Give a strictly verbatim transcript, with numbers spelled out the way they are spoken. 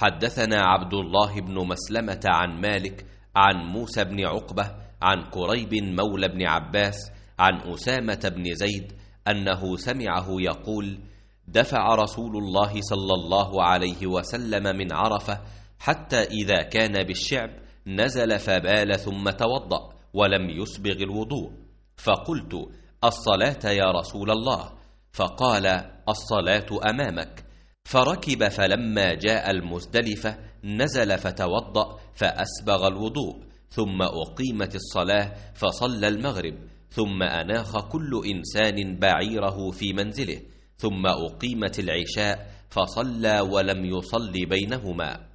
حدثنا عبد الله بن مسلمة عن مالك عن موسى بن عقبة عن كريب مولى بن عباس عن أسامة بن زيد أنه سمعه يقول: دفع رسول الله صلى الله عليه وسلم من عرفة حتى إذا كان بالشعب نزل فبال ثم توضأ ولم يسبغ الوضوء، فقلت: الصلاة يا رسول الله؟ فقال: الصلاة أمامك. فركب فلما جاء المزدلفة نزل فتوضأ فأسبغ الوضوء، ثم أقيمت الصلاة فصلى المغرب، ثم أناخ كل إنسان بعيره في منزله، ثم أقيمت العشاء فصلى ولم يصل بينهما.